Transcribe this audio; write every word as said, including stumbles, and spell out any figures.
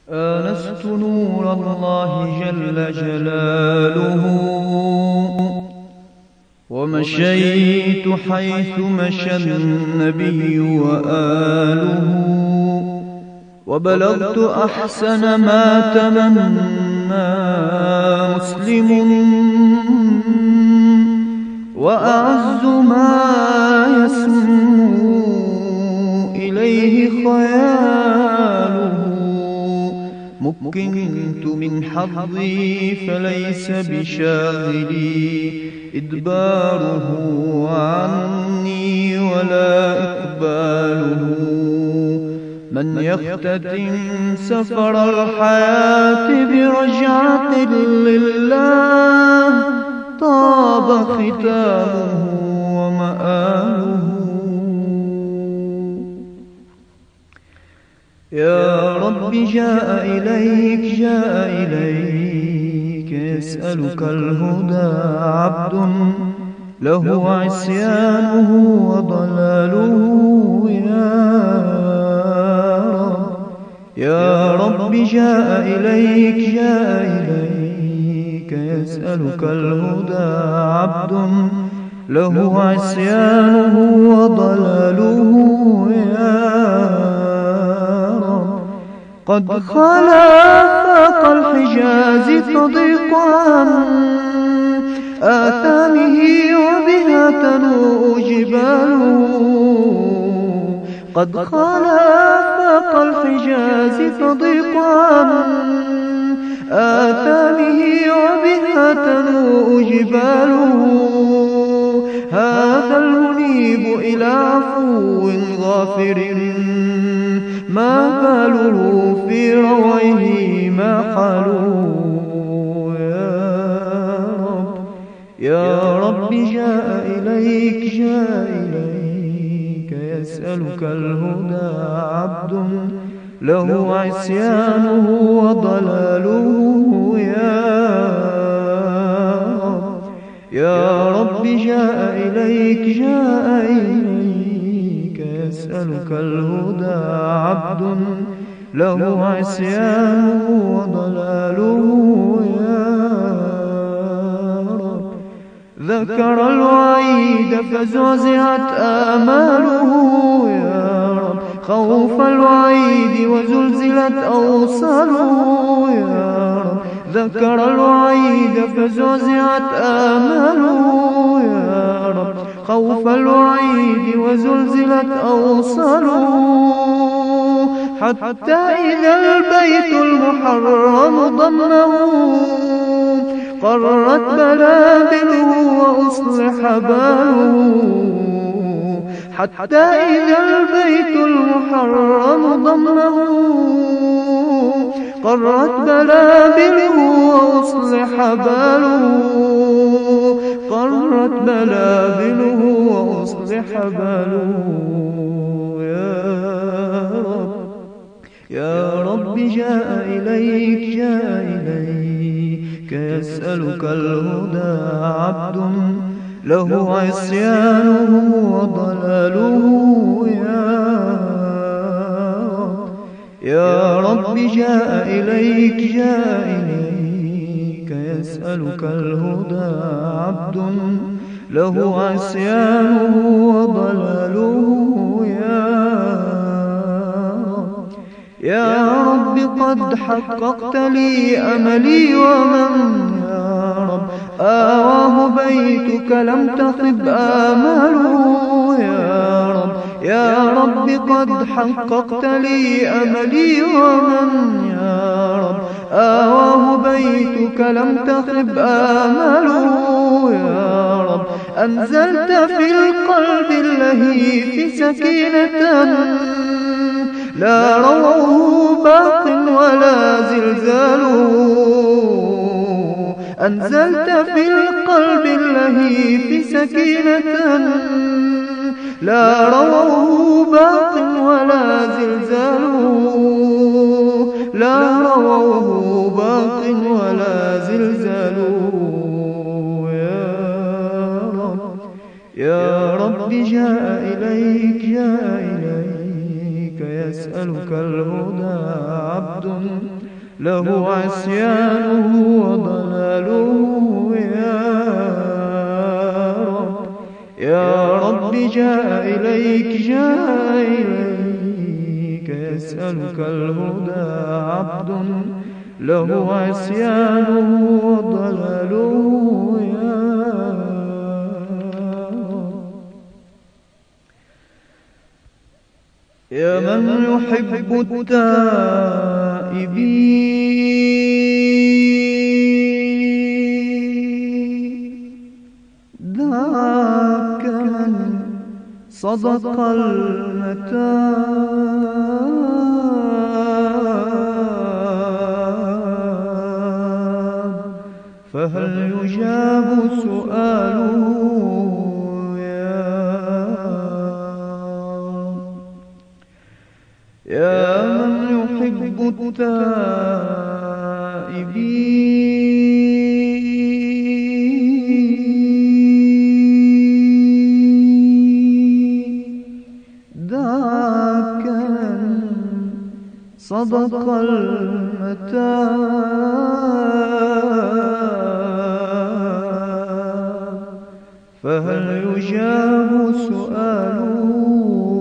آنست نور الله جل جلاله ومشيت حيث مشى النبي وآله، وبلغت أحسن ما تمنى مسلم، وأعز ما يسمو إليه خياله. مكنت من حظي فليس بشاغلي إدباره عني ولا إقباله. من يختتم سفر الحياة برجعة لله طاب ختامه ومآله. يا رب جاء إليك جاء إليك يسألك الهدى عبد له عصيانه وضلاله. يا رب يا رب جاء إليك جاء إليك يسألك الهدى عبد له عصيانه وضلاله. يا قد خلا فاق الحجاز تضيق عن آثامه وبها تنوء جباله. قد خلا فاق الحجاز تضيق عن آثامه وبها تنوء جباله. هذا المنيب إلى عفو غافر ما باله في رويه ما حاله. يا رب يا رب جاء إليك جاء إليك يسألك الهدى عبد له عصيانه وضلاله. يا رب يا رب جاء إليك جاء إليك يسألك الهدى عبد له عصيانه وضلاله. يا رب ذكر الوعيد فزعزعت آماله. يا رب خوف الوعيد وزلزلت أوصاله. يا رب ذكر الوعيد فزعزعت آماله. يا رب خوف الوعيد وزلزلت أوصاله. حتى إذا البيت المحرم ضمه قرت بلابله وأصلح باله. حتى إذا البيت المحرم ضمه قرت بلابله وأصلح باله. قرت بلابله وأصلح باله. يا رب جاء إليك جاء إليك يسألك الهدى عبد له عصيانه وضلاله. يا رب جاء إليك جاء إليك يسألك الهدى عبد له عصيانه وضلاله. يا رب قد حققت لي أملي ومن يا رب آواه بيتك لم تخب آماله. يا رب يا رب قد حققت لي أملي ومن يا رب آواه بيتك لم تخب آماله. يا رب أنزلت في القلب اللهيف سكينة لا روعه باق ولا زلزاله. أنزلت في القلب اللهيف سكينة لا روعه باق ولا زلزاله. لا روعه باق ولا زلزاله. يا رب يا رب جاء إليك جاء إليك يسألك الهدى عبد له عصيانه وضلاله يا رب يا رب جاء إليك جاء إليك يسألك الهدى عبد له عصيانه وضلاله يا يا من يحب التائبين ذاك من صدق المتاب فهل يجاب سؤاله يا من يحب التائبين ذاك من صدق المتاب فهل يجاب سؤاله